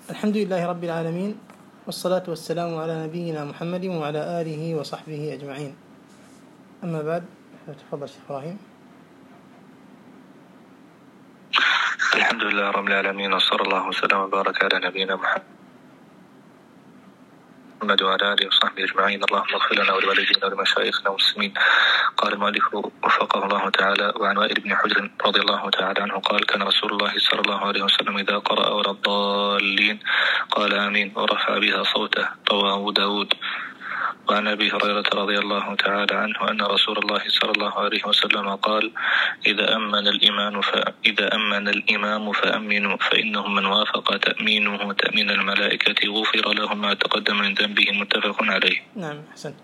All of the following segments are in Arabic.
الحمد لله رب العالمين، والصلاة والسلام على نبينا محمد وعلى آله وصحبه أجمعين. أما بعد، تفضل شيخ إبراهيم. الحمد لله رب العالمين، وصلى الله وسلم وبارك على نبينا محمد وعلى آله وصحبه أجمعين. اللهم اغفر لنا ولوالدينا ولمشايخنا والمسلمين. قال المؤلف وفقه الله تعالى: وعن وائل بن حجر رضي الله تعالى عنه قال: كان رسول الله صلى الله عليه وسلم إذا قرأ ولا الضالين قال آمين ورفع بها صوته. رواه أبو داود. وعن أبي هريرة رضي الله تعالى عنه أن رسول الله صلى الله عليه وسلم قال: إذا أمن الإمام فأمنوا، فإنه من وافق تأمينه تأمين الملائكة غفر له ما تقدم من ذنبه. متفق عليه. نعم، أحسنت.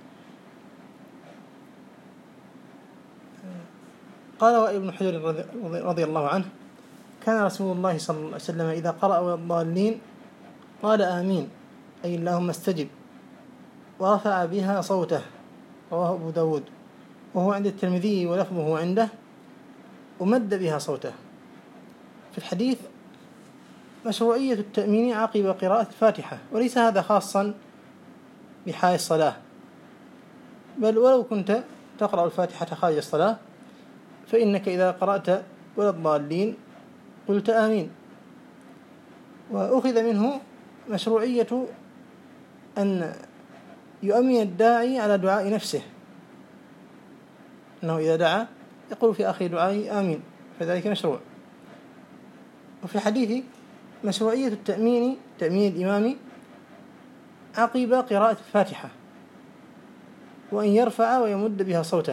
قال وائل بن حجر رضي الله عنه: كان رسول الله صلى الله عليه وسلم إذا قرأ ولا الضالين قال آمين، أي اللهم استجب، ورفع بها صوته. رواه أبو داود، وهو عند الترمذي ولفظه عنده: ومد بها صوته. في الحديث مشروعية التأمين عقب قراءة الفاتحة، وليس هذا خاصا بحال الصلاة، بل ولو كنت تقرأ الفاتحة خارج الصلاة فإنك إذا قرأت ولا الضالين قلت آمين. وأخذ منه مشروعية أن يؤمن الداعي على دعاء نفسه، أنه إذا دعا يقول في آخر دعائه آمين، فذلك مشروع. وفي الحديث مشروعية تأمين الإمام عقب قراءة الفاتحة، وأن يرفع ويمد بها صوته.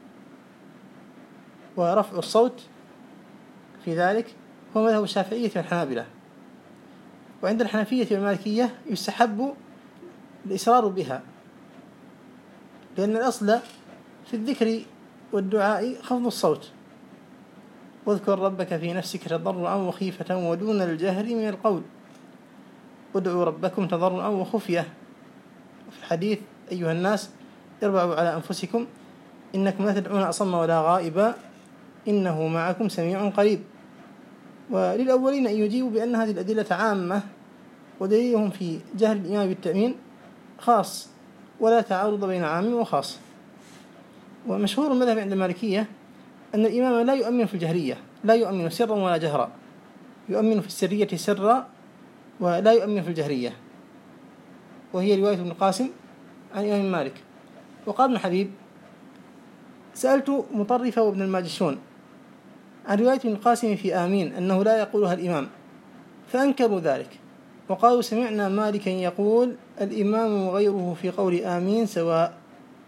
ورفع الصوت في ذلك هو مذهب الشافعية والحنابلة، وعند الحنفية والمالكية يستحب الإصرار بها، لأن الأصل في الذكر والدعاء خفض الصوت. واذكر ربك في نفسك تضرعا وخيفة ودون الجهر من القول، ادعوا ربكم تضرعا وخفية. في الحديث: أيها الناس اربعوا على أنفسكم إنكم لا تدعون أصم ولا غائبا إنه معكم سميع قريب. وللأولين أن يجيبوا بأن هذه الأدلة عامة، ودليلهم في جهل الإمام بالتأمين خاص، ولا تعارض بين عام وخاص. ومشهور المذهب عند المالكية أن الإمام لا يؤمن في الجهرية، لا يؤمن سرا ولا جهرا، يؤمن في السرية سرا ولا يؤمن في الجهرية، وهي رواية ابن القاسم عن إمام مالك. وقال ابن حبيب: سألت مطرف وابن الماجشون عن رواية ابن القاسم في آمين أنه لا يقولها الإمام، فأنكروا ذلك وقالوا: سمعنا مالكا يقول الإمام وغيره في قول آمين سواء.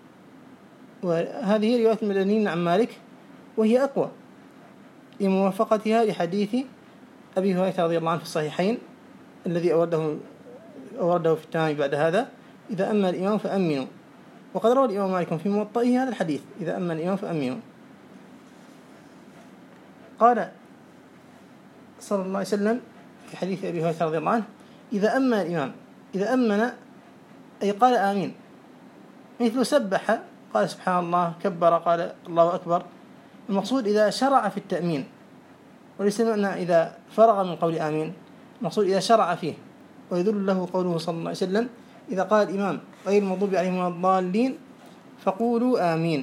وهذه رواية المدنيين عن مالك، وهي أقوى لموافقتها لحديث أبي هريرة رضي الله عنه في الصحيحين الذي أورده في التمام بعد هذا: إذا أمن الإمام فأمنوا. وقد روى الإمام مالك في موطئه هذا الحديث: إذا أمن الإمام فأمنوا. قال صلى الله عليه وسلم في حديث أبي هريرة رضي الله عنه: إذا أمن الإمام، إذا أمن أي قال آمين، مثل سبح قال سبحان الله، كبر قال الله أكبر. المقصود إذا شرع في التأمين، وليس معنى إذا فرغ من قول آمين، المقصود إذا شرع فيه. ويدل له قوله صلى الله عليه وسلم: إذا قال الإمام غير المغضوب عليهم ولا الضالين فقولوا آمين.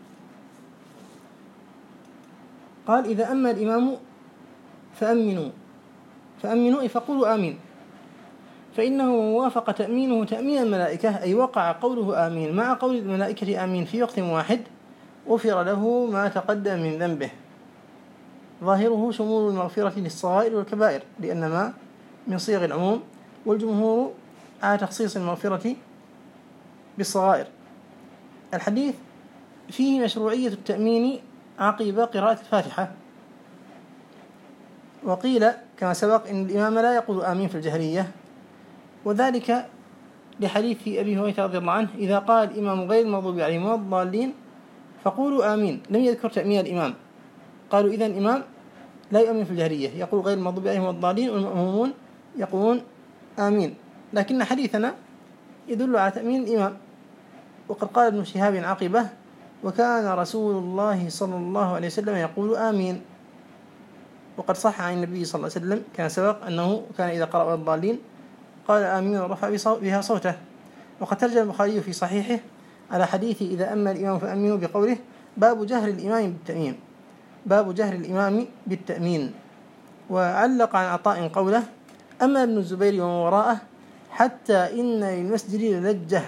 قال: إذا أمن الإمام فأمنوا أي فقولوا آمين، فإنه وافق تأمينه تأمين الملائكة، أي وقع قوله آمين مع قول الملائكة آمين في وقت واحد، غفر له ما تقدم من ذنبه. ظاهره شمول المغفرة للصغائر والكبائر، لأن ما من صيغ العموم، والجمهور على تخصيص المغفرة بالصغائر. الحديث فيه مشروعية التأمين عقب قراءة الفاتحة، وقيل كما سبق إن الإمام لا يقول آمين في الجهرية، وذلك لحديث أبي هريرة رضي الله عنه: إذا قال الإمام غير المغضوب عليهم ولا الضالين فقولوا آمين. لم يذكر تأمين الإمام، قالوا إذن الإمام لا يؤمن في الجهرية، يقول غير المغضوب عليهم ولا الضالين، والمأمومون يقولون آمين. لكن حديثنا يدل على تأمين الإمام. وقد قال ابن شهاب عقبه: وكان رسول الله صلى الله عليه وسلم يقول آمين. وقد صح عن النبي صلى الله عليه وسلم كان سبق أنه كان إذا قرأ الضالين قال آمين ورفع بها صوته. وقد ترجم البخاري في صحيحه على حديث إذا أما الإمام فأمنوا بقوله باب جهر الإمام بالتأمين، باب جهر الإمام بالتأمين. وعلق عن عطاء قوله أما ابن الزبير ومن وراءه حتى إن للمسجد للجة.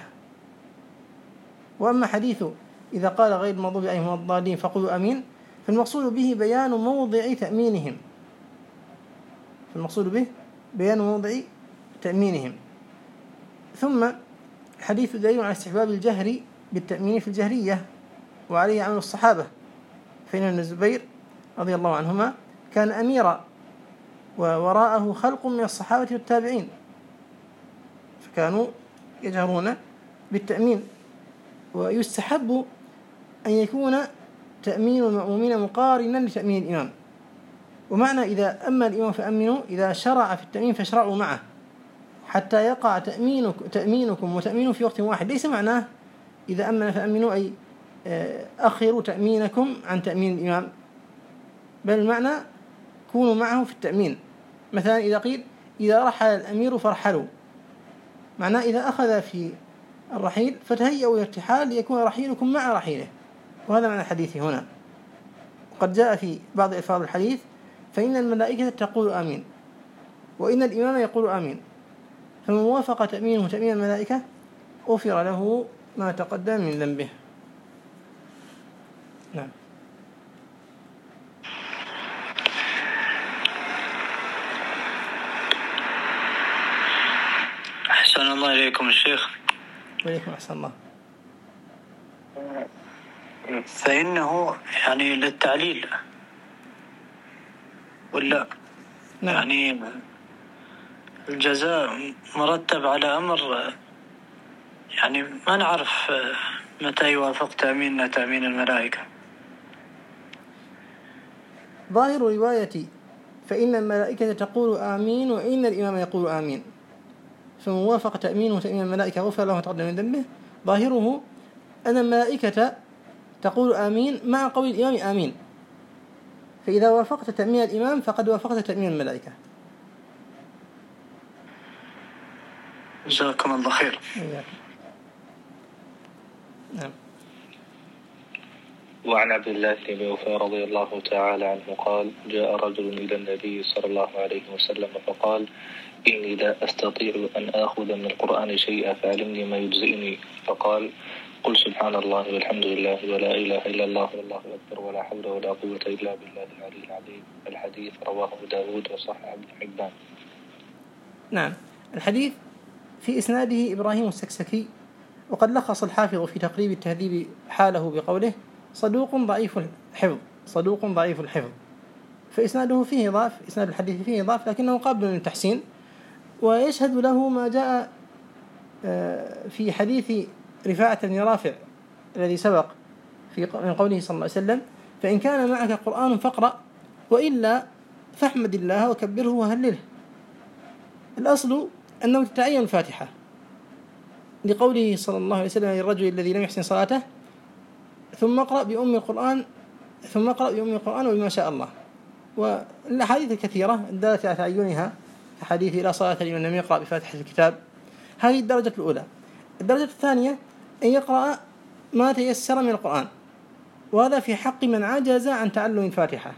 وأما حديث إذا قال غير المغضوب عليهم الضالين فقولوا آمين فالمقصود به بيان موضع تأمينهم، فالمقصود به بيان موضع تأمينهم. ثم حديث دليل على استحباب الجهر بالتأمين في الجهرية وعليه عمل الصحابة، فإن ابن الزبير رضي الله عنهما كان أميرا ووراءه خلق من الصحابة والتابعين فكانوا يجهرون بالتأمين. ويستحب أن يكون تأمين المأمومين مقارنا لتأمين الإمام. ومعنى إذا أما الإمام فأمنوا إذا شرع في التأمين فاشرعوا معه حتى يقع تأمينكم وتأمينه في وقت واحد. ليس معناه إذا أمن فأمنوا أي أخروا تأمينكم عن تأمين الإمام، بل المعنى كونوا معه في التأمين. مثلا إذا قيل إذا رحل الأمير فارحلوا، معناه إذا أخذ في الرحيل فتهيئوا الارتحال ليكون رحيلكم مع رحيله، وهذا معنى الحديث هنا. وقد جاء في بعض ألفاظ الحديث فإن الملائكة تقول آمين وإن الإمام يقول آمين، فمن وافق تأمينه تأمين الملائكة غفر له ما تقدم من ذنبه. نعم. أحسن الله إليكم الشيخ. وإليكم أحسن الله. فإنه يعني للتعليل ولا نعم. يعني الجزاء مرتب على أمر يعني ما نعرف متى يوافق تأميننا تأمين الملائكة. ظاهر رواية فإن الملائكة تقول آمين وإن الإمام يقول آمين، فمن وافق تأمينه تأمين الملائكة غفر له ما تقدم من ذنبه. ظاهره أن الملائكة تقول آمين مع قول الإمام آمين، فإذا وافقت تأمين الإمام فقد وافقت تأمين الملائكة. جزاكم الله خير. نعم. وعن عبد الله بن أوفى رضي الله تعالى عنه قال جاء رجل إلى النبي صلى الله عليه وسلم فقال إني لا أستطيع أن آخذ من القرآن شيئا فعلمني ما يجزئني. فقال قل سبحان الله والحمد لله ولا إله إلا الله والله أكبر ولا حول ولا قوة إلا بالله العلي العظيم. الحديث رواه داود وصححه ابن حبان. نعم. الحديث في إسناده إبراهيم السكسكي، وقد لخص الحافظ في تقريب التهذيب حاله بقوله صدوق ضعيف الحفظ، صدوق ضعيف الحفظ. فإسناده فيه ضعف، إسناد الحديث فيه ضعف لكنه قابل للتحسين. ويشهد له ما جاء في حديث رفاعة بن رافع الذي سبق من قوله صلى الله عليه وسلم فإن كان معك قرآن فاقرأ وإلا فاحمد الله وكبره وهلله. الأصل أنه تتعين الفاتحة لقوله صلى الله عليه وسلم للرجل الذي لم يحسن صلاته ثم اقرأ بأم القرآن وبما شاء الله. والأحاديث الكثيرة الدالة على تعينها حديث لا صلاة لمن لم يقرأ بفاتحة الكتاب. هذه الدرجة الأولى. الدرجة الثانية أن يقرأ ما تيسر من القرآن، وهذا في حق من عجز عن تعلم الفاتحة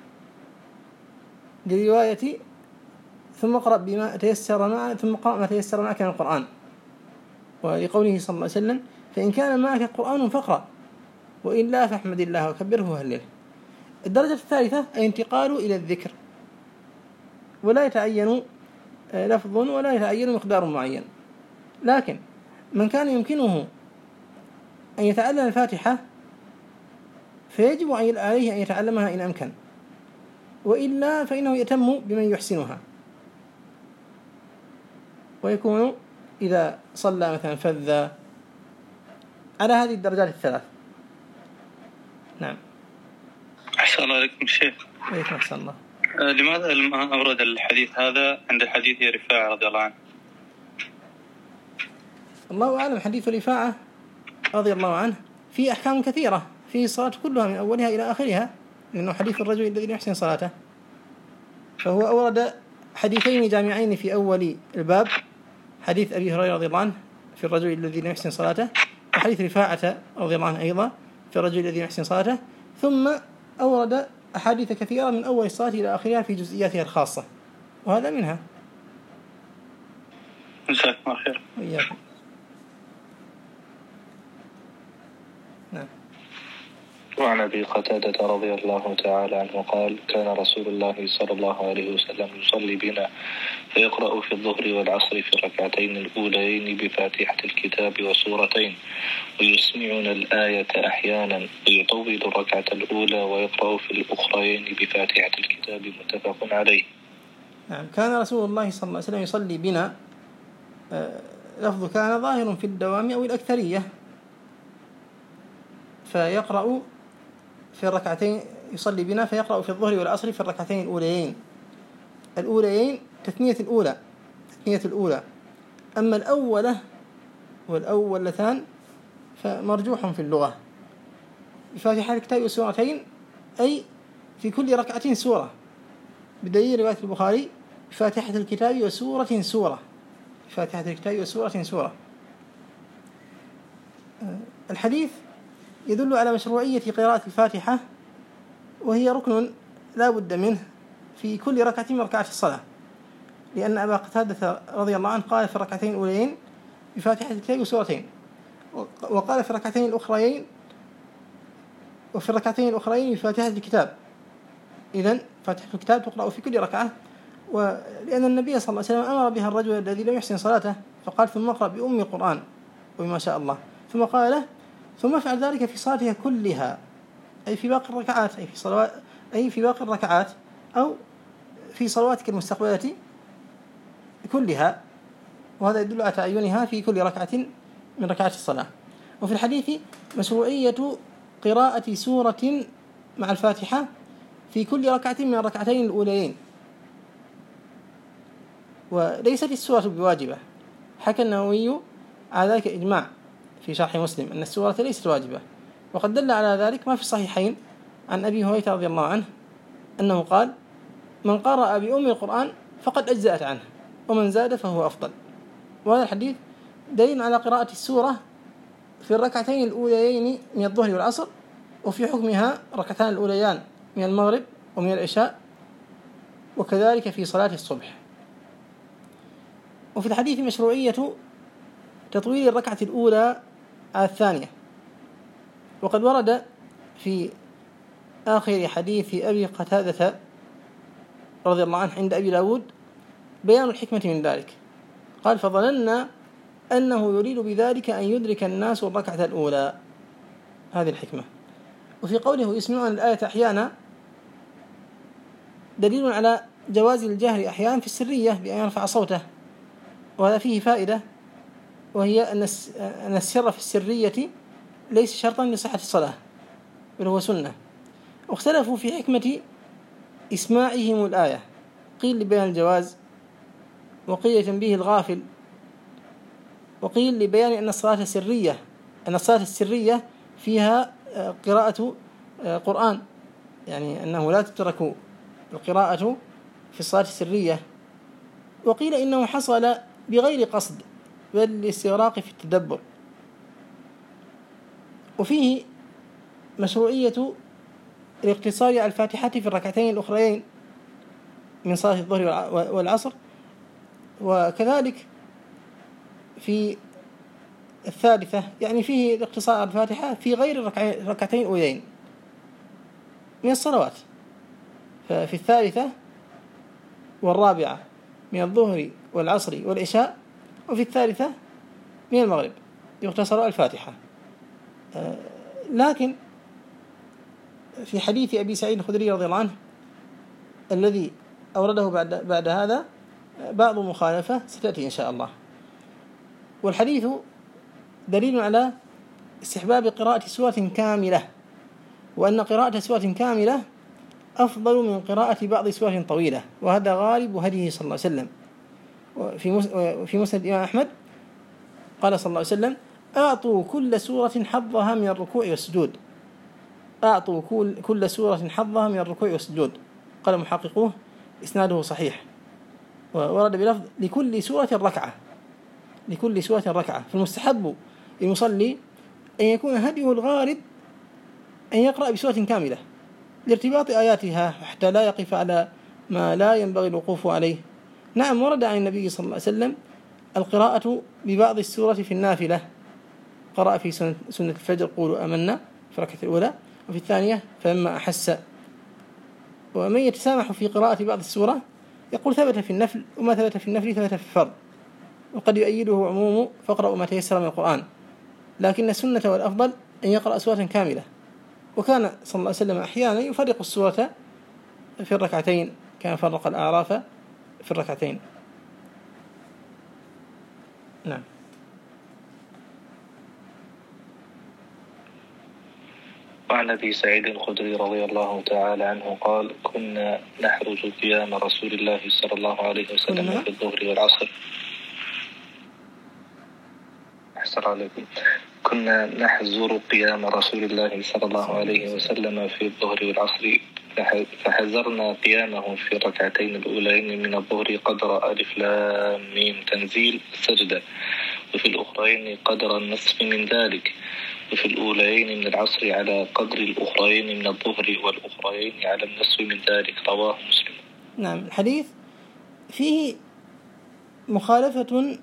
لرواية ثم اقرأ ما تيسر معك من القرآن، ولقوله صلى الله عليه وسلم فإن كان معك قرآن فاقرأ وإلا فاحمد الله وكبره وهلله. الدرجة الثالثة الانتقال إلى الذكر، ولا يتعين لفظ ولا يتعين مقدار معين، لكن من كان يمكنه أن يتعلم الفاتحة فيجب عليه أن يتعلمها إن أمكن، وإلا فإنه يتم بمن يحسنها، ويكون إذا صلى مثلا فذ على هذه الدرجات الثلاث. نعم. أحسن الله عليكم الشيخ. وعليكم أحسن الله. لماذا لما أورد الحديث هذا عند حديث رفاعة رضي الله عنه؟ الله أعلم. حديث رفاعة رضي الله عنه في أحكام كثيرة في الصلاة كلها من أولها إلى آخرها، لأنه حديث الرجل الذي يحسن صلاته، فهو أورد حديثين جامعين في أول الباب حديث أبي هريرة رضي الله عنه في الرجل الذي لا يحسن صلاته، وحديث رفاعة رضي الله عنه أيضا في الرجل الذي لا يحسن صلاته، ثم أورد أحاديث كثيرة من أول الصلاة إلى آخرها في جزئياتها الخاصة، وهذا منها. جزاكم الله خير. وإياكم. نعم. وعن أبي قتادة رضي الله تعالى عنه قال كان رسول الله صلى الله عليه وسلم يصلي بنا فيقرأ في الظهر والعصر في الركعتين الأولين بفاتحة الكتاب وسورتين، ويسمعنا الآية أحيانا، ويطول الركعة الأولى ويقرأ في الأخرين بفاتحة الكتاب، متفق عليه. نعم. كان رسول الله صلى الله عليه وسلم يصلي بنا، لفظ كان ظاهر في الدوام أو الأكثرية، فيقرأ في الركعتين، يصلي بنا فيقرأ في الظهر والعصر في الركعتين الأوليين تثنية الأولى. أما الأولى والأولتان فمرجوح في اللغة، بفاتحة الكتاب وسورتين، أي في كل ركعة سورة، بدليل رواية البخاري بفاتحة الكتاب وسورة سورة، بفاتحة الكتاب وسورة سورة. الحديث يدل على مشروعية قراءة الفاتحة، وهي ركن لا بد منه في كل ركعة من ركعات الصلاة، لأن أبا قتادة رضي الله عنه قال في الركعتين الأولين بفاتحة الكتاب وسورتين، وقال في الركعتين الأخرين بفاتحة الكتاب. إذن فاتحة الكتاب تقرأ في كل ركعة، ولأن النبي صلى الله عليه وسلم أمر بها الرجل الذي لم يحسن صلاته، فقال ثم اقرأ بأم القرآن وبما شاء الله، ثم قال له ثم افعل ذلك في صلاتها كلها، أي في باقي الركعات، أي في باقي الركعات أو في صلواتك المستقبلة كلها، وهذا يدل على تعينها في كل ركعة من ركعات الصلاة. وفي الحديث مشروعية قراءة سورة مع الفاتحة في كل ركعة من الركعتين الأوليين، وليست السورة بواجبة. حكى النووي على ذلك إجماع في شرح مسلم أن السورة ليست واجبة، وقد دل على ذلك ما في الصحيحين عن أبي هريرة رضي الله عنه أنه قال من قرأ بأم القرآن فقد أجزأت عنه، ومن زاد فهو أفضل. وهذا الحديث دليل على قراءة السورة في الركعتين الأوليين من الظهر والعصر، وفي حكمها ركعتان الأوليان من المغرب ومن العشاء، وكذلك في صلاة الصبح. وفي الحديث مشروعية تطويل الركعة الأولى على الثانية، وقد ورد في آخر حديث أبي قتادة رضي الله عنه عند أبي داود بيان الحكمة من ذلك. قال فظننا أنه يريد بذلك أن يدرك الناس الركعة الأولى، هذه الحكمة. وفي قوله يسمعون الآية أحيانا دليل على جواز الجهر أحيانا في السرية بأن يرفع صوته، وهذا فيه فائدة، وهي أن السر في السرية ليس شرطا لصحة الصلاة، بل هو سنة. واختلفوا في حكمة إسماعهم الآية، قيل لبيان الجواز، وقيل تنبيه الغافل، وقيل لبيان أن الصلاة السرية فيها قراءة قرآن، يعني أنه لا تترك القراءة في الصلاة السرية. وقيل إنه حصل بغير قصد بل الاستغراق في التدبر. وفيه مشروعية الاقتصار على الفاتحة في الركعتين الأخرين من صلاة الظهر والعصر، وكذلك في الثالثة، يعني فيه الاقتصار على الفاتحة في غير الركعتين الأولين من الصلوات، ففي الثالثة والرابعة من الظهر والعصر والعشاء، وفي الثالثة من المغرب يقتصر على الفاتحة. لكن في حديث أبي سعيد الخدري رضي الله عنه الذي أورده بعد هذا بعض مخالفة ستأتي إن شاء الله. والحديث دليل على استحباب قراءة سورة كاملة، وأن قراءة سورة كاملة أفضل من قراءة بعض سور طويلة، وهذا غالب هديه صلى الله عليه وسلم. وفي مسند الإمام أحمد قال صلى الله عليه وسلم أعطوا كل سورة حظها من الركوع والسجود، أعطوا كل سورة حظها من الركوع والسجود. قال محققوه إسناده صحيح، وورد بلفظ لكل سورة ركعة، لكل سورة ركعة. فالمستحب للمصلي أن يكون هديه الغالب أن يقرأ بسورة كاملة لارتباط آياتها حتى لا يقف على ما لا ينبغي الوقوف عليه. نعم، ورد عن النبي صلى الله عليه وسلم القراءة ببعض السورة في النافلة، قرأ في سنة الفجر قولوا آمنا في الركعة الأولى، وفي الثانية فلما أحس. ومن يتسامح في قراءة بعض السورة يقول ثبت في النفل، وما ثبت في النفل ثبت في الفرض، وقد يؤيده عموم فاقرأوا ما تيسر من القرآن، لكن السنة والأفضل أن يقرأ سورة كاملة. وكان صلى الله عليه وسلم أحيانا يفرق السورة في الركعتين، كان فرق الأعراف في الركعتين. نعم. وعن أبي سعيد الخدري رضي الله تعالى عنه قال: كنا نحرج قيام رسول الله صلى الله عليه وسلم في الظهر والعصر. أحسن عليكم. كنا نحزر قيام رسول الله صلى الله عليه وسلم في الظهر والعصر، فحزرنا قيامه في الركعتين الأولين من الظهر قدر ألف لام ميم تنزيل السجدة، وفي الأخرين قدر النصف من ذلك، وفي الأولين من العصر على قدر الأخرين من الظهر، والأخرين على النصف من ذلك. رواه مسلم. نعم. الحديث فيه مخالفة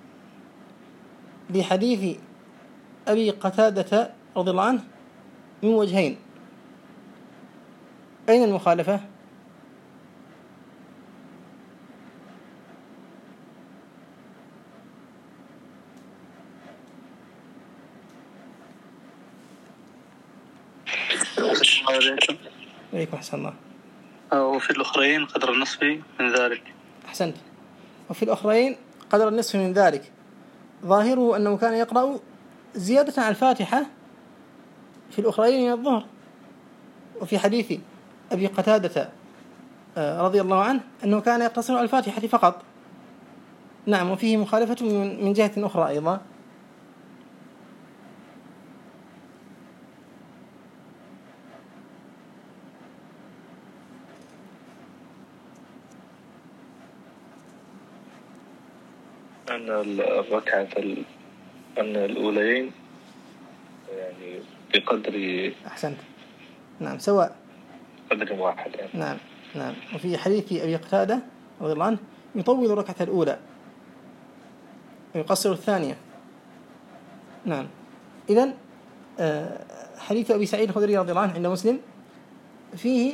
لحديث أبي قتادة رضي الله عنه من وجهين. أين المخالفة؟ عليكم أحسن الله. وفي الأخرين قدر النصف من ذلك. أحسنت. وفي الأخرين قدر النصف من ذلك، ظاهره أنه كان يقرأ زيادة على الفاتحة في الأخرين من الظهر. وفي حديث أبي قتادة رضي الله عنه أنه كان يقتصر على الفاتحة فقط. نعم. وفيه مخالفة من جهة أخرى أيضا. أن الركعة أن الأولين يعني بقدر. أحسنت. نعم، سواء قدر واحد يعني. نعم. نعم. وفي حديث أبي قتادة رضي الله عنه يطول الركعة الأولى ويقصر الثانية. نعم. إذن حديث أبي سعيد الخدري رضي الله عنه عند مسلم فيه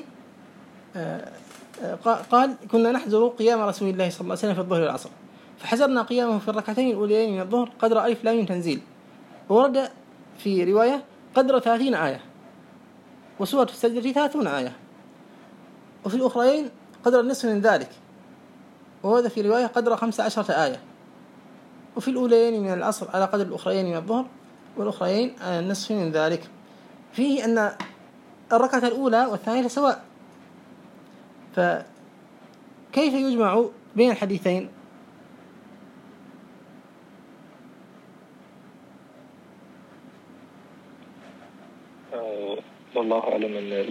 قال: كنا نحزر قيام رسول الله صلى الله عليه وسلم في الظهر والعصر، فحزرنا قيامه في الركعتين الأوليين من الظهر قدر ألف لام تنزيل. وورد في رواية قدر 30 آية، وسورة السجدة 30 آية. وفي الأخرين قدر النصف من ذلك، وهذا في رواية قدر 15 آية. وفي الأوليين من العصر على قدر الأخرين من الظهر، والأخرين على النصف من ذلك. فيه أن الركعة الأولى والثانية سواء، فكيف يجمع بين الحديثين؟ والله أعلم أن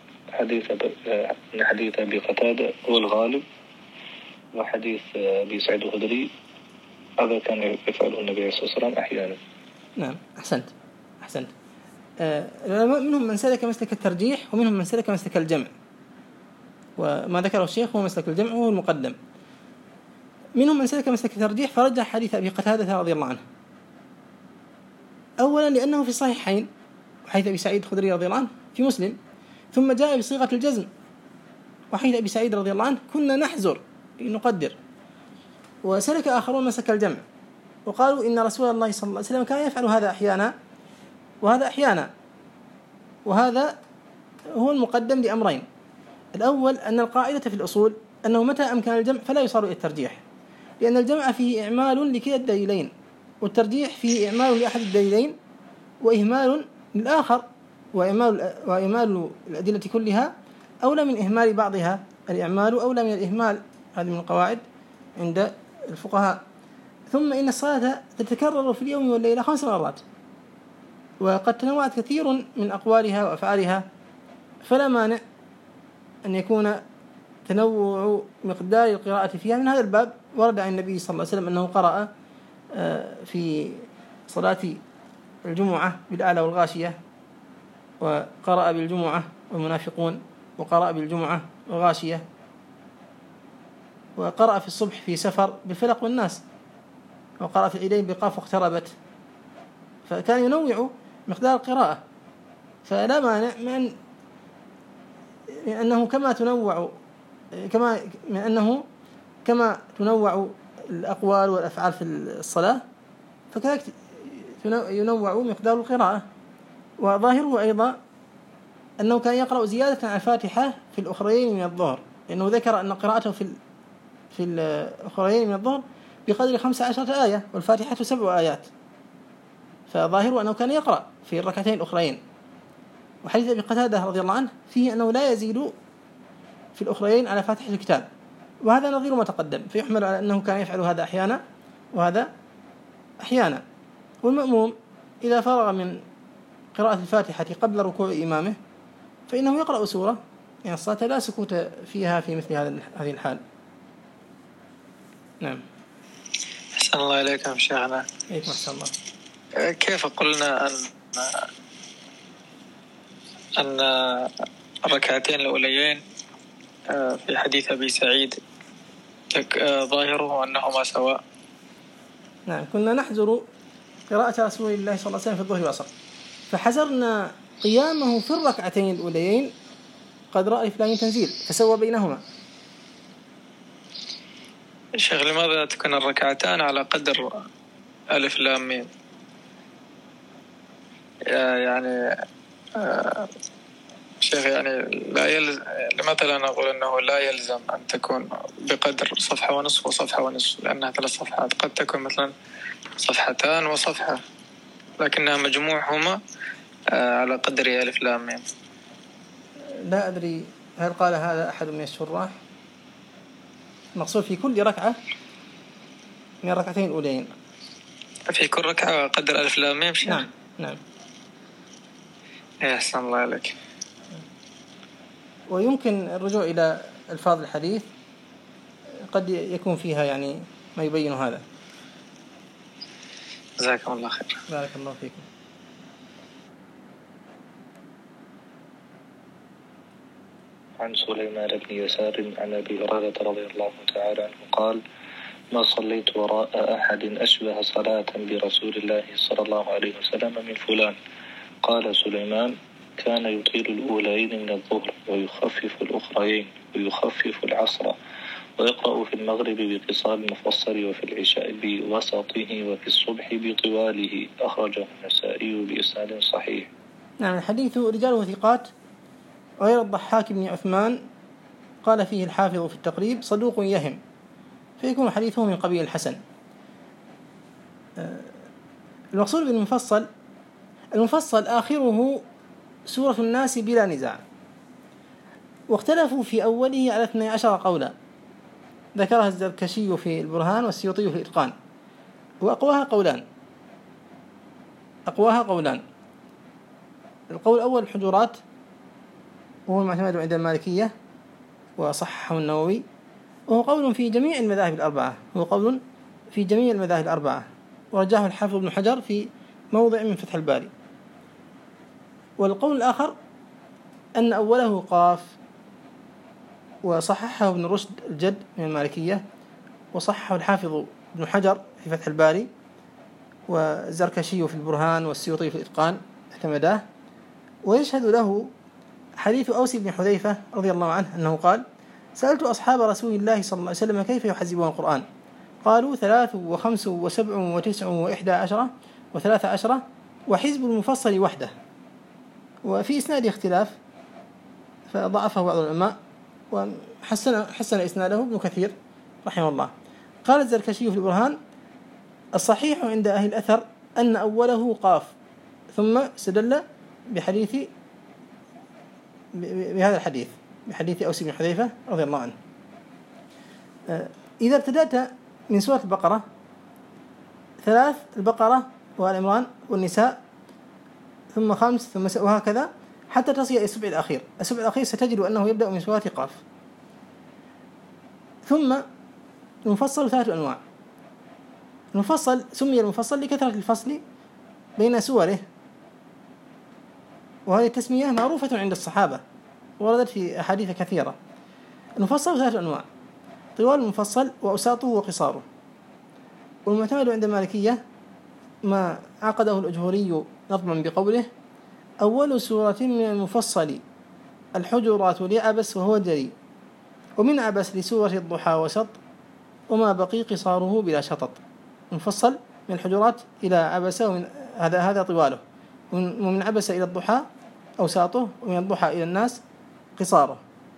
حديث أبي قتادة هو الغالب، وحديث أبي سعيد الخدري هذا كان يفعله النبي عليه الصلاة والسلام أحيانا. نعم. أحسنت. منهم من سلك مسلك الترجيح، ومنهم من سلك مسلك الجمع، وما ذكره الشيخ هو مسلك الجمع وهو المقدم. منهم من سلك مسلك الترجيح فرجح حديث أبي قتادة رضي الله عنه، أولا لأنه في الصحيحين، وحديث أبي سعيد الخدري رضي الله عنه في مسلم، ثم جاء بصيغة الجزم، وحديث أبي سعيد رضي الله عنه كنا نحزر نقدر. وسلك آخرون مسلك الجمع وقالوا إن رسول الله صلى الله عليه وسلم كان يفعل هذا أحيانا وهذا أحيانا. وهذا هو المقدم لأمرين: الأول أن القاعدة في الأصول أنه متى أمكن الجمع فلا يصار إلى الترجيح، لأن الجمع فيه إعمال لكلا الدليلين، والترجيح فيه إعمال لأحد الدليلين وإهمال للآخر، وإهمال الأدلة كلها أولى من إهمال بعضها. الإعمال أولى من الإهمال، هذه من القواعد عند الفقهاء. ثم إن الصلاة تتكرر في اليوم والليلة 5 مرات، وقد تنوعت كثير من أقوالها وأفعالها، فلا مانع أن يكون تنوع مقدار القراءة فيها. من هذا الباب ورد عن النبي صلى الله عليه وسلم أنه قرأ في صلاة الجمعة بالأعلى والغاشية، وقرأ بالجمعة والمنافقون، وقرأ بالجمعة والغاشية، وقرأ في الصبح في سفر بالفلق والناس، وقرأ في العيدين بقاف واقتربت. فكان ينوع مقدار القراءة، فلا مانع من أنه كما تنوع الأقوال والأفعال في الصلاة، فكذلك ينوع مقدار القراءة. وظاهره أيضا أنه كان يقرأ زيادة على الفاتحة في الأخرين من الظهر، لأنه ذكر أن قراءته في الأخرين من الظهر بقدر 15 آية، والفاتحة 7 آيات، فظاهره أنه كان يقرأ في الركعتين الأخرين. وحديث أبي قتادة رضي الله عنه فيه أنه لا يزيد في الأخرين على فاتحة الكتاب، وهذا نظير ما تقدم، فيحمل على أنه كان يفعل هذا أحيانا وهذا أحيانا. والمأموم إذا فرغ من قراءة الفاتحة قبل ركوع إمامه فإنه يقرأ سورة، يعني الصلاة لا سكوت فيها في مثل هذه الحال. نعم. أحسن الله إليكم شيخنا. إليكم أحسن الله. كيف قلنا أن الركعتين الأوليين في حديث أبي سعيد ظاهره أنهما سواء؟ نعم، كنا نحذر قراءة رسول الله صلى الله عليه وسلم في الظهر والعصر، فحذرنا قيامه في الركعتين الأوليين قد رأى فلان تنزيل فسوى بينهما. شيخ، لماذا تكون الركعتان على قدر ألف لام ميم؟ يعني شيخ، يعني مثلا نقول أنه لا يلزم أن تكون بقدر صفحة ونصف وصفحة ونصف، لأنها 3 صفحات، قد تكون مثلا صفحتان وصفحة، لكنها مجموعهما على قدر ألف لام ميم. لا أدري هل قال هذا أحد من الشراح. مقصود في كل ركعة من الركعتين الأولين، في كل ركعة قدر ألف لام ميم. نعم نعم. أحسن الله عليك. ويمكن الرجوع إلى ألفاظ الحديث، قد يكون فيها يعني ما يبين هذا. جزاكم الله خير. بارك الله فيكم. عن سليمان بن يسار عن أبي هريرة رضي الله تعالى عنه قال: ما صليت وراء أحد أشبه صلاة برسول الله صلى الله عليه وسلم من فلان. قال سليمان: كان يطيل الأولين من الظهر ويخفف الأخرين ويخفف العصر، ويقرأ في المغرب بقصار المفصل، وفي العشاء بوسطه، وفي الصبح بطواله. أخرجه النسائي بإسناد صحيح. نعم. الحديث رجاله ثقات، غير الضحاك بن عثمان قال فيه الحافظ في التقريب: صدوق يهم، فيكون حديثه من قبيل الحسن. المقصود المفصل آخره سورة الناس بلا نزاع، واختلفوا في أوله على 12 قولا، ذكرها الزركشي في البرهان والسيوطي في الإتقان، وأقواها قولان. القول الأول الحجرات، وهو المعتمد عند المالكية وصححه النووي، وهو قول في جميع المذاهب الأربعة، ورجحه الحافظ ابن حجر في موضع من فتح الباري. والقول الآخر أن أوله قاف، وصححه ابن رشد الجد من المالكية، وصححه الحافظ ابن حجر في فتح الباري، والزركشي في البرهان والسيوطي في الإتقان اعتمداه. ويشهد له حديث أوس بن حذيفة رضي الله عنه أنه قال: سألت أصحاب رسول الله صلى الله عليه وسلم كيف يحزبون القرآن؟ قالوا 3 و5 و7 و9 و11 و13، وحزب المفصل وحده. وفي إسناد اختلاف فضعفه بعض العلماء، وحسن إسناده ابن كثير رحمه الله. قال الزركشي في البرهان: الصحيح عند أهل الأثر أن أوله قاف، ثم استدل بهذا الحديث، بحديث أوس بن حذيفة رضي الله عنه. إذا ابتدأت من سورة البقرة 3، البقرة وآل عمران والنساء، ثم 5، ثم وهكذا حتى تصل إلى السبع الأخير. السبع الأخير ستجد أنه يبدأ من سورة قاف. ثم المفصل 3 أنواع: المفصل سمي المفصل لكثرة الفصل بين سوره، وهذه التسمية معروفة عند الصحابة وردت في أحاديث كثيرة. المفصل 3 أنواع: طوال المفصل وأوساطه وقصاره. والمعتمد عند المالكية ما عقده الأجهري نظما بقوله: أول سورة من المفصل الحجرات لعبس وهو جري، ومن عبس لسورة الضحى وسط، وما بقي قصاره بلا شطط. المفصل من الحجرات إلى عبس، ومن هذا طواله، ومن عبس إلى الضحى أوساطه، ومن الضحى إلى الناس قصاره.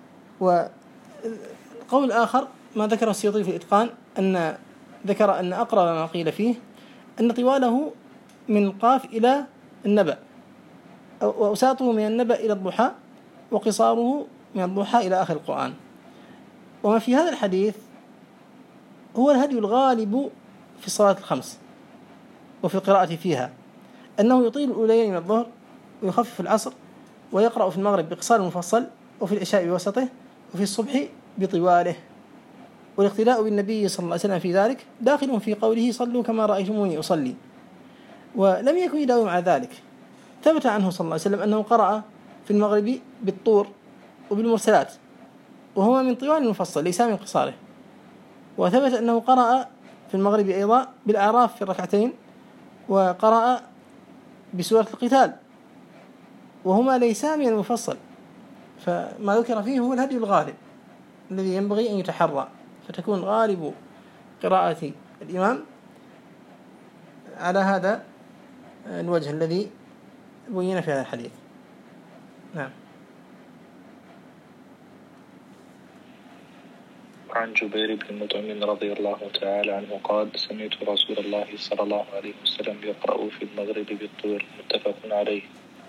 وقول آخر ما ذكره السيوطي في الإتقان أن ذكر أن أقرب ما قيل فيه أن طواله من قاف إلى النبأ، وأوساطه من النبأ إلى الضحى، وقصاره من الضحى إلى آخر القرآن. وما في هذا الحديث هو الهدي الغالب في الصلاة الخمس وفي القراءة فيها، أنه يطيل الأوليين من الظهر ويخفف العصر، ويقرأ في المغرب بقصار المفصل، وفي العشاء بوسطه، وفي الصبح بطواله. والاقتداء بالنبي صلى الله عليه وسلم في ذلك داخل في قوله: صلوا كما رأيتموني أصلي. ولم يكن يداوم على ذلك. ثبت عنه صلى الله عليه وسلم أنه قرأ في المغرب بالطور وبالمرسلات، وهو من طوال المفصل ليس من قصاره. وثبت أنه قرأ في المغرب أيضا بالأعراف في الركعتين، وقرأ بسورة القتال، وهما ليسا من المفصل. فما ذكر فيه هو الهدي الغالب الذي ينبغي أن يتحرى، فتكون غالب قراءة الإمام على هذا الوجه الذي بين في هذا الحديث. نعم. عن جبير بن مطعم رضي الله تعالى عنه قال: سمعت رسول الله صلى الله عليه وسلم يقرأ في المغرب بالطور. متفق عليه.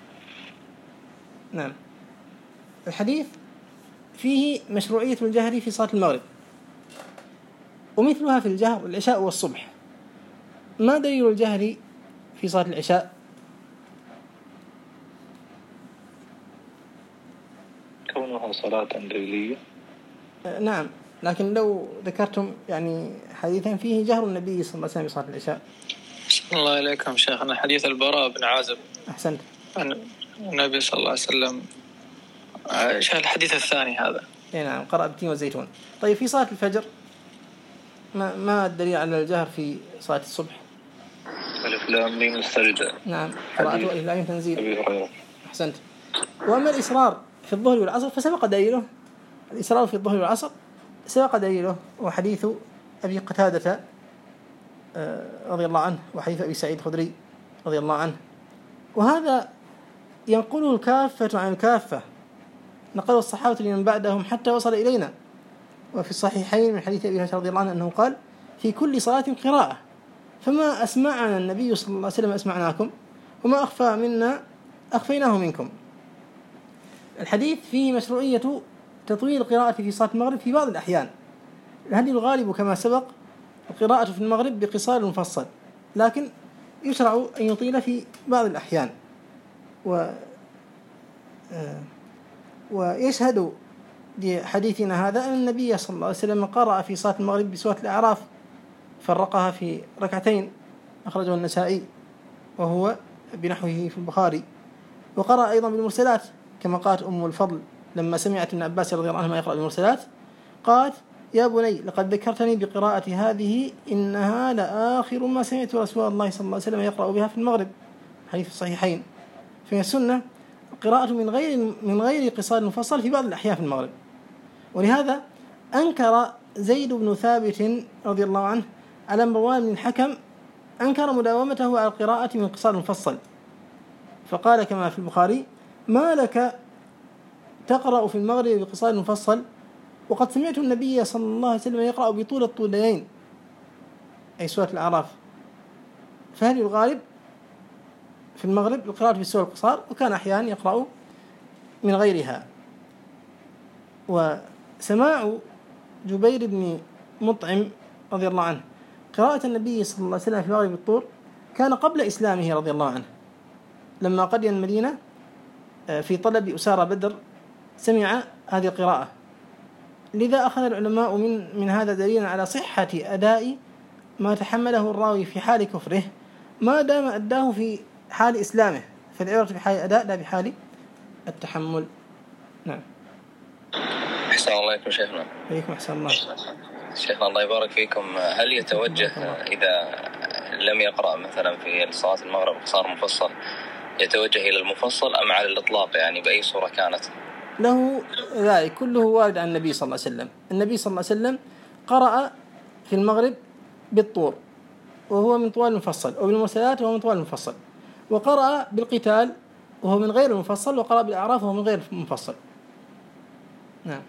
نعم. الحديث فيه مشروعية الجهر في صلاة المغرب، ومثلها في الجهر العشاء والصبح. ما دليل الجهر في صلاة العشاء؟ كونها صلاة ليلية. نعم، لكن لو ذكرتم يعني حديثا فيه جهر النبي صلى الله عليه وسلم في صلاة العشاء. الله إليكم شيخنا، حديث البراء بن عازب. أحسنت. عن النبي صلى الله عليه وسلم. شاهد الحديث الثاني هذا. نعم، قرأ بالتين والزيتون. طيب في صلاة الفجر ما الدليل على الجهر في صلاة الصبح؟ ألف لام ميم السجدة. نعم، قراءة ألف لام تنزيل. أحسنت. وأما الإصرار في الظهر والعصر فسبق دليله. الإصرار في الظهر والعصر سبق دليله، وحديث أبي قتادة رضي الله عنه، وحديث أبي سعيد الخدري رضي الله عنه. وهذا ينقله الكافة عن الكافة، نقله الصحابة لمن بعدهم حتى وصل إلينا. وفي الصحيحين من حديث أبي هريرة رضي الله عنه أنه قال: في كل صلاة قراءة، فما أسمعنا النبي صلى الله عليه وسلم أسمعناكم، وما أخفى منا أخفيناه منكم. الحديث فيه مشروعية تطويل القراءة في صلاة المغرب في بعض الأحيان. الهدي الغالب كما سبق القراءة في المغرب بقصار المفصل، لكن يشرع أن يطيل في بعض الأحيان. ويشهد لحديثنا هذا أن النبي صلى الله عليه وسلم قرأ في صلاة المغرب بسورة الأعراف، فرقها في ركعتين، أخرجه النسائي وهو بنحوه في البخاري. وقرأ أيضا بالمرسلات كما قالت أم الفضل لما سمعت ابن عباس رضي الله عنهما يقرأ بالمرسلات، قالت: يا بني لقد ذكرتني بقراءة هذه، إنها لآخر ما سمعت رسول الله صلى الله عليه وسلم يقرأ بها في المغرب. حديث الصحيحين. في السنة القراءة من غير قصار مفصل في بعض الأحيان في المغرب. ولهذا أنكر زيد بن ثابت رضي الله عنه على مروان بن الحكم، أنكر مداومته على القراءة من قصار مفصل، فقال كما في البخاري: ما لك تقرأ في المغرب بقصار مفصل وقد سمعت النبي صلى الله عليه وسلم يقرأ بطول الطولين، أي سورة الأعراف. فهل الغالب في المغرب القراءة في السور القصار، وكان أحيانا يقرأ من غيرها. وسماع جبير بن مطعم رضي الله عنه قراءة النبي صلى الله عليه وسلم في المغرب بالطور كان قبل إسلامه رضي الله عنه، لما قدم المدينة في طلب أسارى بدر سمع هذه القراءة. لذا أخذ العلماء من هذا دليلا على صحة أداء ما تحمله الراوي في حال كفره ما دام أداه في حال إسلامه، فالعبرة بحال الأداء لا بحال التحمل. نعم. أحسن الله عليكم شيخنا. عليكم أحسن الله. شيخنا الله يبارك فيكم، هل يتوجه إذا لم يقرأ مثلا في صلاة المغرب قصار مفصل يتوجه إلى المفصل أم على الإطلاق يعني بأي صورة كانت؟ له ذلك كله وارد عن النبي صلى الله عليه وسلم. النبي صلى الله عليه وسلم قرأ في المغرب بالطور وهو من طوال المفصل، وبالمرسلات وهو من طوال المفصل، وقرأ بالقتال وهو من غير المفصل، وقرأ بالأعراف وهو من غير المفصل. نعم.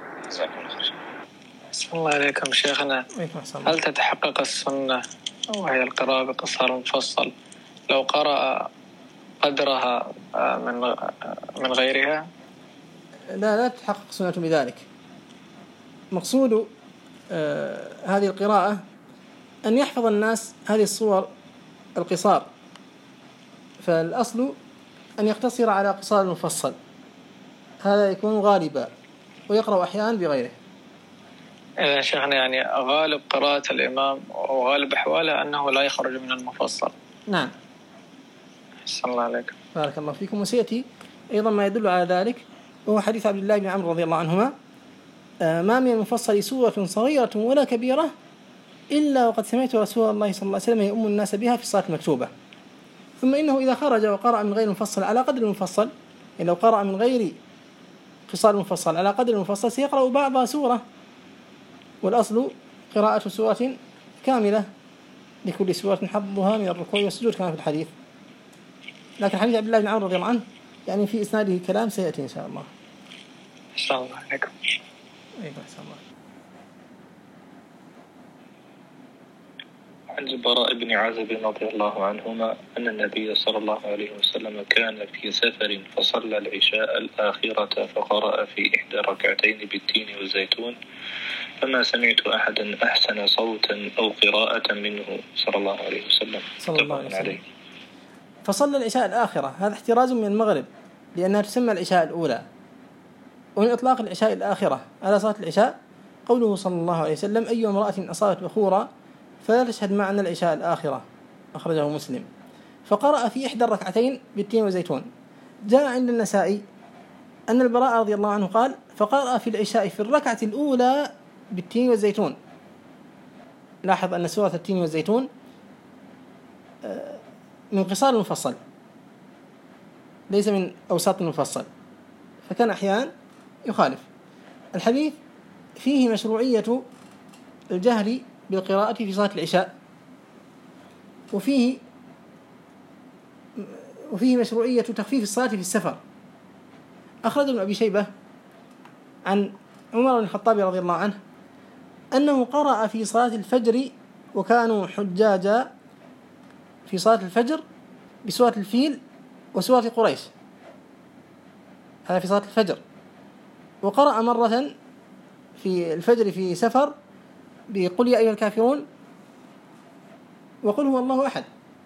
بسم الله عليكم شيخنا. هل تتحقق السنة وهي القراءة بقصار المفصل لو قرأ قدرها من غيرها؟ لا تتحقق السنة بذلك. مقصود هذه القراءة أن يحفظ الناس هذه الصور القصار، فالأصل أن يقتصر على قصار المفصل، هذا يكون غالبا، ويقرأ أحيانا بغيره. إذا شيخنا يعني غالب قراءة الإمام وغالب أحواله أنه لا يخرج من المفصل. نعم. أحسن الله عليكم. بارك الله فيكم. وسيأتي أيضا ما يدل على ذلك، وهو حديث عبد الله بن عمرو رضي الله عنهما: ما من المفصل سورة صغيرة ولا كبيرة إلا وقد سمعت رسول الله صلى الله عليه وسلم يؤم الناس بها في الصلاة المكتوبة. ثم إنه إذا خرج وقرأ من غير المفصل على قدر المفصل، يعني لو قرأ من غير قصار المفصل على قدر المفصل سيقرأ بعض سورة، والأصل قراءة سورة كاملة لكل سورة حظها من الركوع والسجود كما في الحديث. لكن حديث عبد الله بن عمرو رضي الله عنه يعني في إسناده كلام سيأتي إن شاء الله. إن شاء الله عليكم. عن البراء بن عازب رضي الله عنهما أن النبي صلى الله عليه وسلم كان في سفر فصلى العشاء الآخرة فقرأ في إحدى ركعتين بالتين والزيتون، فما سمعت أحدا أحسن صوتا أو قراءة منه صلى الله عليه وسلم. صلى الله عليه وسلم. فصلى العشاء الآخرة، هذا احتراز من المغرب لأنها تسمى العشاء الأولى، ومن إطلاق العشاء الآخرة على صلاة العشاء قوله صلى الله عليه وسلم: أي امرأة أصابت بخورا فلا تشهد معنا العشاء الآخرة، أخرجه مسلم. فقرأ في إحدى الركعتين بالتين والزيتون. جاء عند النسائي أن البراء رضي الله عنه قال: فقرأ في العشاء في الركعة الأولى بالتين والزيتون. لاحظ أن سورة التين والزيتون من قصار المفصل ليس من أوساط المفصل، فكان أحيانا يخالف. الحديث فيه مشروعية الجهر بالقراءة في صلاة العشاء، وفيه مشروعية تخفيف الصلاة في السفر. أخرج ابن أبي شيبة عن عمر بن الخطاب رضي الله عنه أنه قرأ في صلاة الفجر وكانوا حجاجا في صلاة الفجر بسورة الفيل وسورة قريش، هذا في صلاة الفجر. وقرأ مرة في الفجر في سفر بقل يا أيها الكافرون وقل هو الله أحد.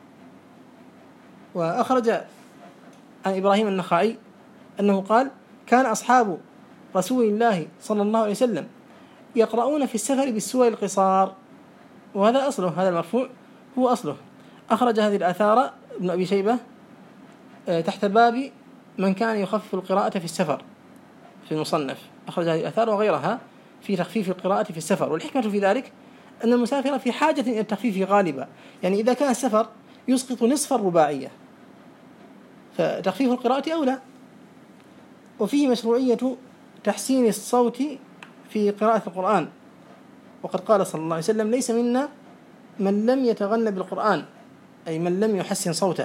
وأخرج عن إبراهيم النخعي أنه قال: كان أصحاب رسول الله صلى الله عليه وسلم يقرؤون في السفر بالسور القصار، وهذا أصله، هذا المرفوع هو أصله. أخرج هذه الآثار ابن أبي شيبة تحت باب من كان يخفف القراءة في السفر في المصنف، أخرج هذه الآثار وغيرها في تخفيف القراءة في السفر. والحكمة في ذلك أن المسافر في حاجة إلى التخفيف غالبا، يعني إذا كان السفر يسقط نصف الرباعية فتخفيف القراءة أولى. وفيه مشروعية تحسين الصوت في قراءة القرآن، وقد قال صلى الله عليه وسلم: ليس منا من لم يتغنى بالقرآن، أي من لم يحسن صوته.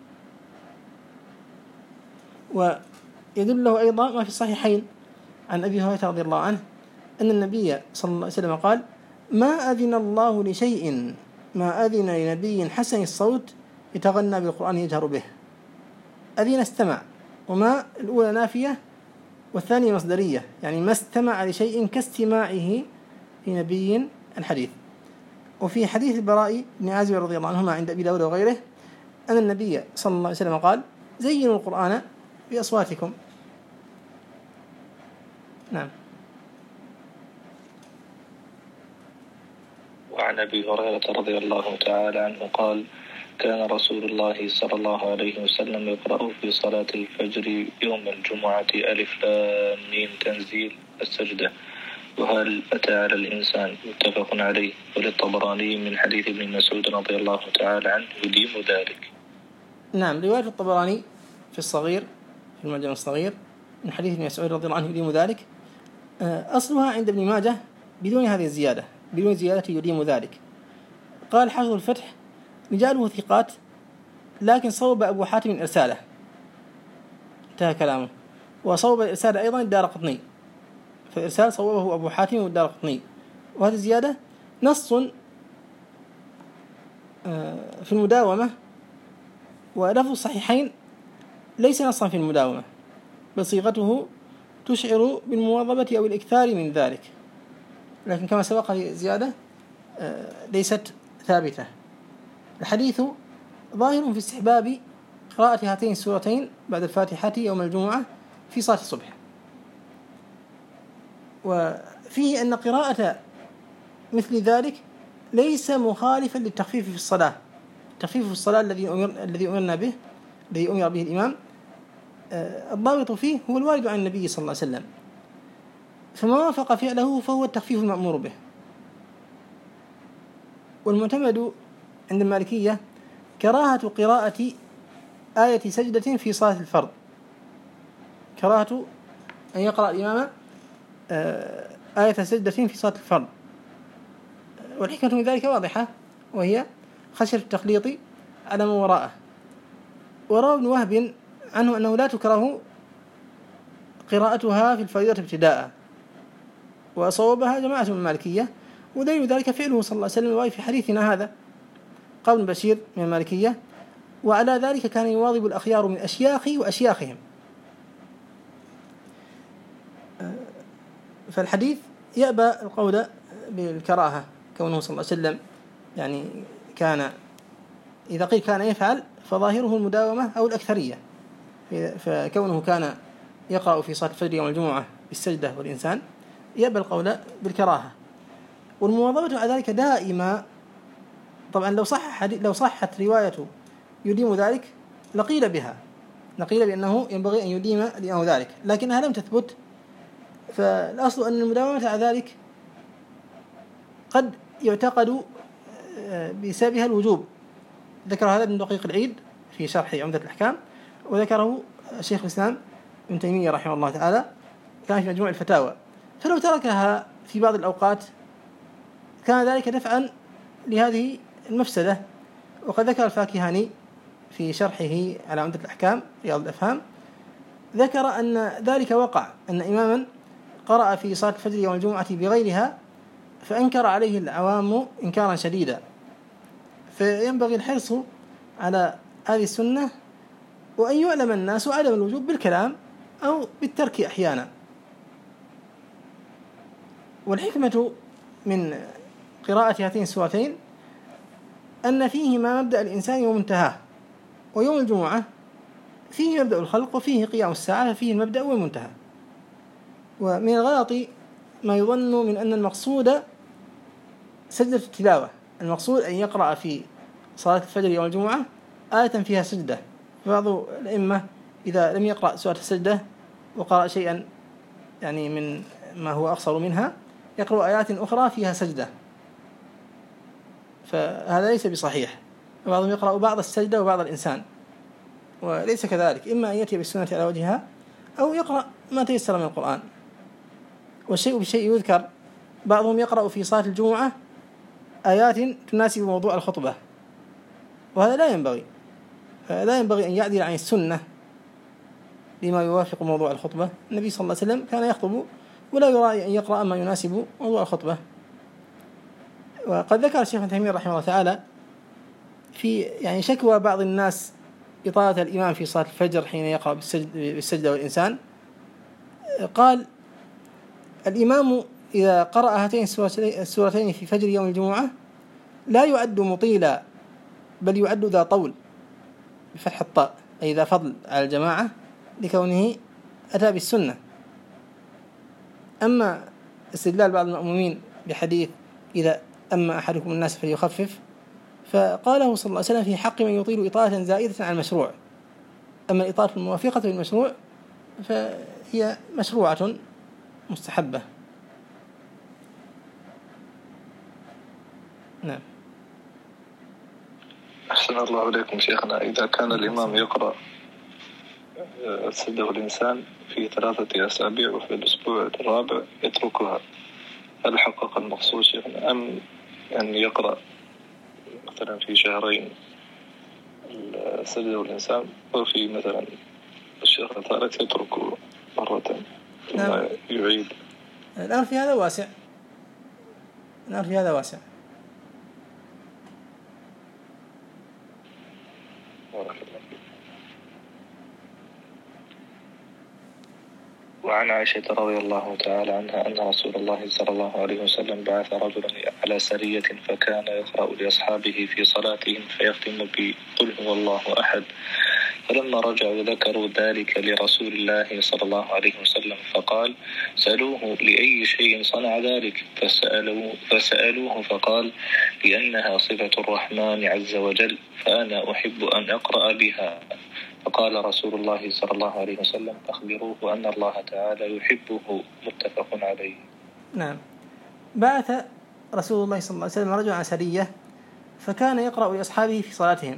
ويدل له أيضا ما في الصحيحين عن أبي هريرة رضي الله عنه أن النبي صلى الله عليه وسلم قال: ما أذن الله لشيء ما أذن لنبي حسن الصوت يتغنى بالقرآن يجهر به. أذن استمع، وما الأولى نافية والثانية مصدرية، يعني ما استمع لشيء كاستماعه لنبي الحديث. وفي حديث البراء بن عازب رضي الله عنهما عند أبي داود وغيره أن النبي صلى الله عليه وسلم قال: زينوا القرآن بأصواتكم. نعم. وعن أبي هريرة رضي الله تعالى عنه قال كان رسول الله صلى الله عليه وسلم يقرأ في صلاة الفجر يوم الجمعة ألف لام ميم تنزيل السجدة وهل أتى على الإنسان متفق عليه. وللطبراني من حديث ابن مسعود رضي الله تعالى عنه يديم ذلك. نعم، رواية الطبراني في الصغير في المعجم الصغير من حديث ابن مسعود رضي الله عنه يديم ذلك، أصلها عند ابن ماجه بدون هذه الزيادة، بدون زيادة يديم ذلك. قال حافظ الفتح رجاله ثقات لكن صوب أبو حاتم إرساله، انتهى كلامه. وصوب الإرسال أيضا الدارقطني، فالإرسال صوبه أبو حاتم والدارقطني. وهذه الزيادة نص في المداومة، ولفظ الصحيحين ليس نصا في المداومة بل صيغته تشعر بالمواظبة أو الإكثار من ذلك، لكن كما سبق زيادة ليست ثابتة. الحديث ظاهر في استحباب قراءة هاتين السورتين بعد الفاتحة يوم الجمعة في صلاة الصبح، وفيه أن قراءة مثل ذلك ليس مخالفا للتخفيف في الصلاة. التخفيف في الصلاة الذي أمر به الإمام الضابط فيه هو الوارد عن النبي صلى الله عليه وسلم، فما وافق فعله فهو التخفيف المأمور به. والمعتمد عند المالكية كراهة قراءة آية سجدة في صلاة الفرض، كراهة أن يقرأ الإمام آية سجدة في صلاة الفرض. والحكمة من ذلك واضحة، وهي خشية التخليط على من وراءه. وروى ابن وهب عنه أنه لا تكره قراءتها في الفريضة ابتداء، وصوبها جماعة من المالكية، ودليل ذلك فعله صلى الله عليه وسلم في حديثنا هذا. قال ابن بشير من المالكية: وعلى ذلك كان يواظب الأخيار من أشياخه وأشياخهم. فالحديث يأبى القول بالكراهة، كونه صلى الله عليه وسلم يعني كان إذا قيل كان يفعل فظاهره المداومة أو الأكثرية، فكونه كان يقرأ في صلاة الفجر يوم الجمعة بالسجدة والإنسان يأبى القول بالكراهة. والمواظبة على ذلك دائما. طبعا لو صحت رواية يديم ذلك لقيل بها، لقيل بأنه ينبغي أن يديم الإمام ذلك، لكنها لم تثبت. فالأصل أن المداومة على ذلك قد يعتقد بسببها الوجوب. ذكر هذا ابن دقيق العيد في شرح عمدة الأحكام، وذكره الشيخ الإسلام ابن تيمية رحمه الله تعالى كان في مجموع الفتاوى. فلو تركها في بعض الأوقات كان ذلك دفعا لهذه المفسدة. وقد ذكر الفاكهاني في شرحه على عمدة الأحكام رياض الأفهام، ذكر أن ذلك وقع، أن إماما قرأ في صلاة الفجر يوم الجمعة بغيرها فأنكر عليه العوام إنكارا شديدا. فينبغي الحرص على هذه السنة، وأن يعلم الناس عدم الوجوب بالكلام أو بالترك أحيانا. والحكمة من قراءة هاتين السورتين أن فيهما مبدأ الإنسان ومنتهاه، ويوم الجمعة فيه مبدأ الخلق وفيه قيام الساعة، فيه المبدأ والمنتهى. ومن الغلط ما يظن من أن المقصود سجدة التلاوة، المقصود أن يقرأ في صلاة الفجر يوم الجمعة آية فيها سجدة. بعض الأئمة إذا لم يقرأ سورة السجدة وقرأ شيئا يعني من ما هو أقصر منها يقرأ آيات أخرى فيها سجدة، فهذا ليس بصحيح. بعضهم يقرأ بعض السجدة وبعض الإنسان، وليس كذلك. إما أن يأتي بالسنة على وجهها أو يقرأ ما تيسر من القرآن. والشيء بشيء يذكر، بعضهم يقرأ في صلاة الجمعة آيات تناسب موضوع الخطبة، وهذا لا ينبغي أن يعدل عن السنة لما يوافق موضوع الخطبة. النبي صلى الله عليه وسلم كان يخطب ولا يرى أن يقرأ ما يناسب موضوع الخطبة. وقد ذكر الشيخ ابن تيمية رحمه الله تعالى في يعني شكوى بعض الناس إطالة الإمام في صلاة الفجر حين يقرأ بالسجدة والإنسان. قال: الإمام إذا قرأ هاتين السورتين في فجر يوم الجمعة لا يعد مطيلا، بل يعد ذا طول بفتح الطاء، أي ذا فضل على الجماعة لكونه أتى بالسنة. أما استدلال بعض المأمومين بحديث إذا أما أحدكم الناس فليخفف، فقاله صلى الله عليه وسلم في حق من يطيل إطالة زائدة عن المشروع. أما الإطالة الموافقة للمشروع فهي مشروعة مستحبة. نعم. أحسن الله إليكم شيخنا. إذا كان الإمام يقرأ سده الإنسان في 3 أسابيع وفي الأسبوع الرابع يتركها، هل حقق المقصود شيخنا، أم أن يقرأ مثلا في شهرين سده الإنسان وفي مثلا الشهر الثالث يتركه مرة ثم يعيد؟ الأمر في هذا واسع، الأمر في هذا واسع. وعن عائشة رضي الله تعالى عنها أن رسول الله صلى الله عليه وسلم بعث رجلا على سرية فكان يقرأ لأصحابه في صلاتهم فيختم بقل هو الله أحد، فلما رجعوا ذكروا ذلك لرسول الله صلى الله عليه وسلم فقال سألوه لأي شيء صنع ذلك، فسألوه فقال لأنها صفة الرحمن عز وجل فأنا أحب أن أقرأ بها. فقال رسول الله صلى الله عليه وسلم أخبروه أن الله تعالى يحبه، متفق عليه. نعم. بعث رسول الله صلى الله عليه وسلم رجلا على سرية فكان يقرأ لأصحابه في صلاتهم،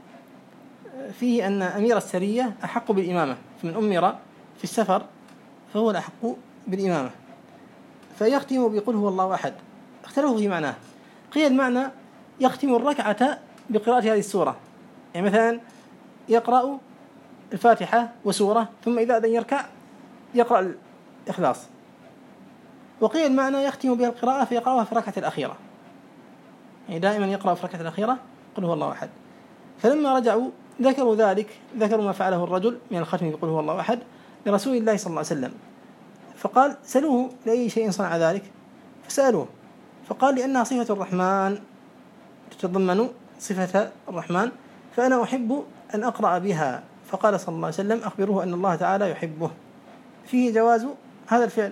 فيه أن أمير السرية أحق بالإمامة، فمن أمر في السفر فهو الأحق بالإمامة، فيختم بقل هو الله أحد. اختلفوا في معناه، قيل المعنى يختم الركعة بقراءة هذه السورة، يعني مثلا يقرأ الفاتحة وسورة ثم إذا أذن يركع يقرأ الإخلاص. وقيل المعنى يختم بها القراءة فيقرأها في الركعة الأخيرة، يعني دائما يقرأ في الركعة الأخيرة قل هو الله أحد. فلما رجعوا ذكروا ذلك، ذكروا ما فعله الرجل من الختم بقل هو الله أحد لرسول الله صلى الله عليه وسلم، فقال سألوه لأي شيء صنع ذلك، فسألوه فقال لأنها صفة الرحمن، تتضمن صفة الرحمن، فأنا أحب أن أقرأ بها. فقال صلى الله عليه وسلم أخبروه أن الله تعالى يحبه. فيه جواز هذا الفعل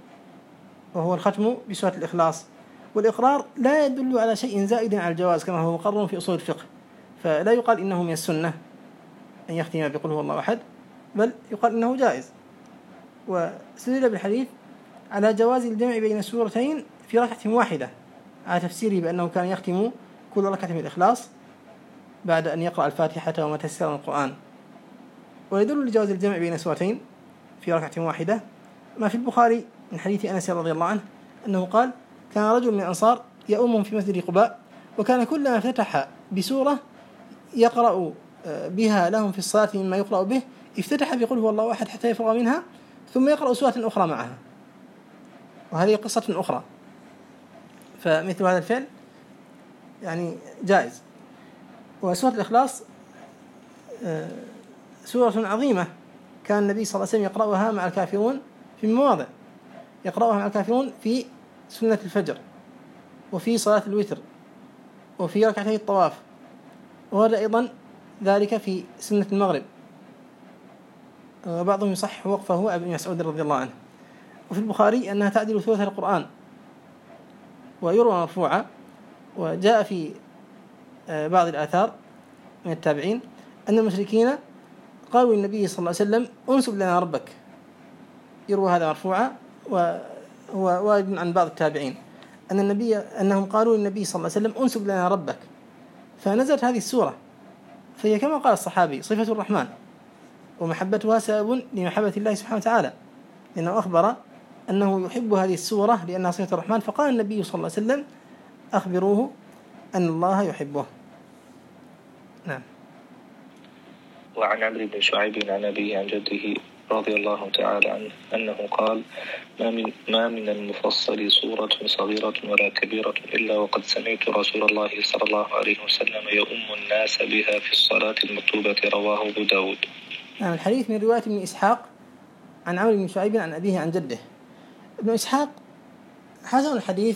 وهو الختم بسورة الإخلاص، والإقرار لا يدل على شيء زائد على الجواز كما هو مقرر في أصول الفقه، فلا يقال إنه من السنة أن يختم بقل هو الله أحد، بل يقال إنه جائز. واستدل بالحديث على جواز الجمع بين السورتين في ركعة واحدة على تفسيره بأنه كان يختم كل ركعة بالإخلاص بعد أن يقرأ الفاتحة وما تيسر من القرآن. ويدل لجواز الجمع بين سورتين في ركعة واحدة ما في البخاري من حديث أنس رضي الله عنه أنه قال كان رجل من الأنصار يؤمهم في مسجد قباء، وكان كلما فتح بسورة يقرأ بها لهم في الصلاة مما يقرأ به افتتح بقل هو الله أحد حتى يفرغ منها ثم يقرأ سورة أخرى معها، وهذه قصة أخرى. فمثل هذا الفعل يعني جائز. وسورة الإخلاص سورة عظيمة كان النبي صلى الله عليه وسلم يقرأها مع الكافرون في مواضع، يقرأها مع الكافرون في سنة الفجر وفي صلاة الوتر وفي ركعتي الطواف، وهذا أيضا ذلك في سنة المغرب، وبعضهم يصحح وقفه ابن مسعود رضي الله عنه. وفي البخاري أنها تعدل ثلث القرآن، ويروى مرفوعة. وجاء في بعض الآثار من التابعين أن المشركين قالوا للنبي صلى الله عليه وسلم أنسب لنا ربك، يروى هذا مرفوعة، وهو وارد عن بعض التابعين أنهم قالوا للنبي صلى الله عليه وسلم أنسب لنا ربك، فنزلت هذه السورة، فهي كما قال الصحابي صفة الرحمن، ومحبتها سبب لمحبة الله سبحانه وتعالى، لأنه أخبر أنه يحب هذه السورة لأنها صفة الرحمن، فقال النبي صلى الله عليه وسلم أخبروه أن الله يحبه. نعم. وعن عمرو بن شعيب عن أبيه عن جده رضي الله تعالى عنه أنه قال ما من المفصل صورة صغيرة ولا كبيرة إلا وقد سمعت رسول الله صلى الله عليه وسلم يؤم الناس بها في الصلاة المكتوبة، رواه أبو داود. نعم. الحديث من رواية ابن إسحاق عن عمرو بن شعيب عن أبيه عن جده. ابن إسحاق حسن الحديث،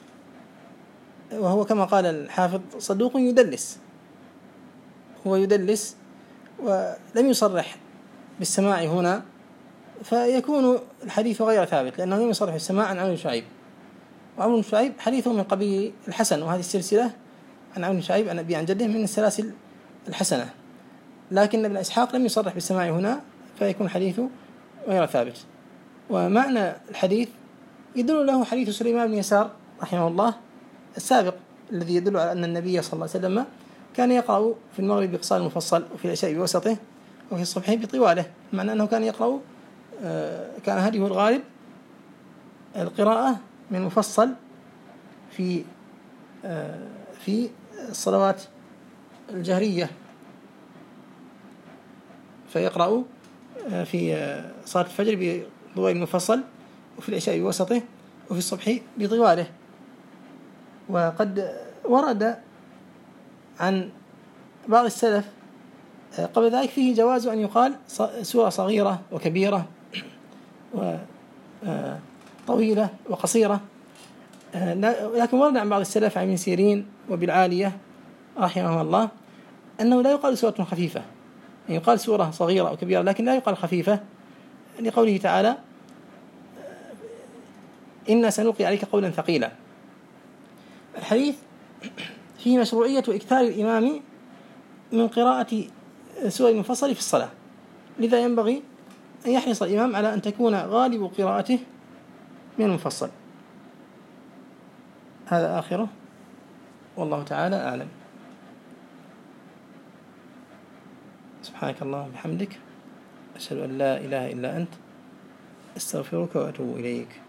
وهو كما قال الحافظ صدوق يدلس، هو يدلس ولم يصرح بالسماع هنا، فيكون الحديث غير ثابت لأنه لم يصرح بالسماع عن عمرو بن شعيب. وعمرو بن شعيب حديثه من قبيل الحسن، وهذه السلسلة عن عمرو بن شعيب عن أبي عن جده من السلاسل الحسنة، لكن ابن إسحاق لم يصرح بالسماع هنا، فيكون حديثه غير ثابت. ومعنى الحديث يدل له حديث سليمان بن يسار رحمه الله السابق، الذي يدل على أن النبي صلى الله عليه وسلم كان يقرأ في المغرب بقصار المفصل، وفي العشاء بوسطه، وفي الصبح بطواله، معنى أنه كان يقرأ، كان هديه الغالب القراءة من مفصل في الصلوات الجهرية، فيقرأ في صلاة الفجر بطوال مفصل، وفي العشاء بوسطه، وفي الصبح بطواله. وقد ورد عن بعض السلف قبل ذلك فيه جواز أن يقال سورة صغيرة وكبيرة وطويلة وقصيرة، لكن ورد عن بعض السلف عن ابن سيرين وبالعالية رحمه الله أنه لا يقال سورة خفيفة، يعني يقال سورة صغيرة أو كبيرة لكن لا يقال خفيفة، لقوله تعالى إنا سنلقي عليك قولا ثقيلا. الحديث فيه مشروعية إكثار الإمام من قراءة سور المفصل في الصلاة، لذا ينبغي أن يحرص الإمام على أن تكون غالب قراءته من المفصل. هذا آخره، والله تعالى أعلم. سبحانك اللهم وبحمدك، أشهد أن لا إله إلا أنت، أستغفرك وأتوب إليك.